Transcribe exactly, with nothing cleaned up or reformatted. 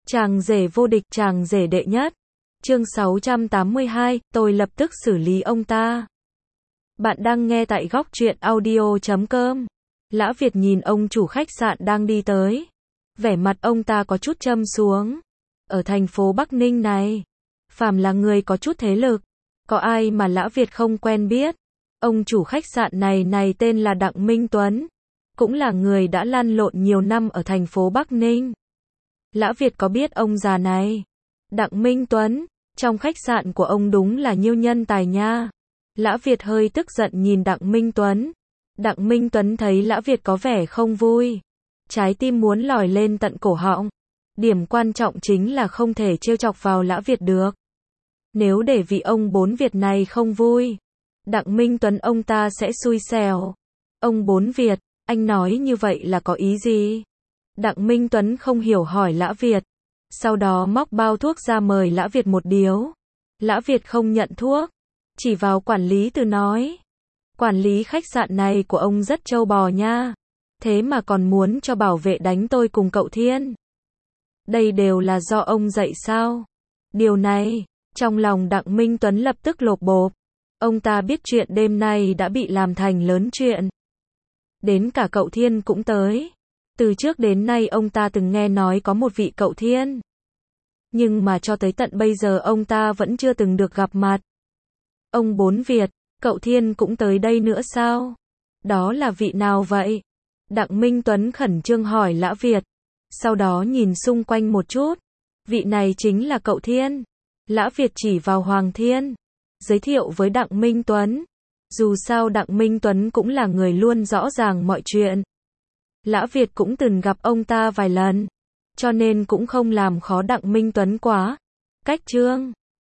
Chàng rể vô địch, chàng rể đệ nhất. Chương sáu trăm tám mươi hai, tôi lập tức xử lý ông ta. Bạn đang nghe tại góc truyện audio chấm com. Lã Việt nhìn ông chủ khách sạn đang đi tới. Vẻ mặt ông ta có chút châm xuống. Ở thành phố Bắc Ninh này, phàm là người có chút thế lực, có ai mà Lã Việt không quen biết. Ông chủ khách sạn này này tên là Đặng Minh Tuấn, cũng là người đã lăn lộn nhiều năm ở thành phố Bắc Ninh. Lã Việt có biết ông già này, Đặng Minh Tuấn, trong khách sạn của ông đúng là nhiêu nhân tài nha. Lã Việt hơi tức giận nhìn Đặng Minh Tuấn. Đặng Minh Tuấn thấy Lã Việt có vẻ không vui, trái tim muốn lòi lên tận cổ họng. Điểm quan trọng chính là không thể trêu chọc vào Lã Việt được. Nếu để vị ông Bốn Việt này không vui, Đặng Minh Tuấn ông ta sẽ xui xẻo. Ông Bốn Việt, anh nói như vậy là có ý gì? Đặng Minh Tuấn không hiểu hỏi Lã Việt. Sau đó móc bao thuốc ra mời Lã Việt một điếu. Lã Việt không nhận thuốc, chỉ vào quản lý từ nói. Quản lý khách sạn này của ông rất trâu bò nha. Thế mà còn muốn cho bảo vệ đánh tôi cùng cậu Thiên. Đây đều là do ông dạy sao? Điều này, trong lòng Đặng Minh Tuấn lập tức lộp bộp. Ông ta biết chuyện đêm nay đã bị làm thành lớn chuyện. Đến cả cậu Thiên cũng tới. Từ trước đến nay ông ta từng nghe nói có một vị cậu Thiên. Nhưng mà cho tới tận bây giờ ông ta vẫn chưa từng được gặp mặt. Ông Bốn Việt, cậu Thiên cũng tới đây nữa sao? Đó là vị nào vậy? Đặng Minh Tuấn khẩn trương hỏi Lã Việt. Sau đó nhìn xung quanh một chút. Vị này chính là cậu Thiên. Lã Việt chỉ vào Hoàng Thiên, giới thiệu với Đặng Minh Tuấn. Dù sao Đặng Minh Tuấn cũng là người luôn rõ ràng mọi chuyện. Lã Việt cũng từng gặp ông ta vài lần, cho nên cũng không làm khó Đặng Minh Tuấn quá. Cách chương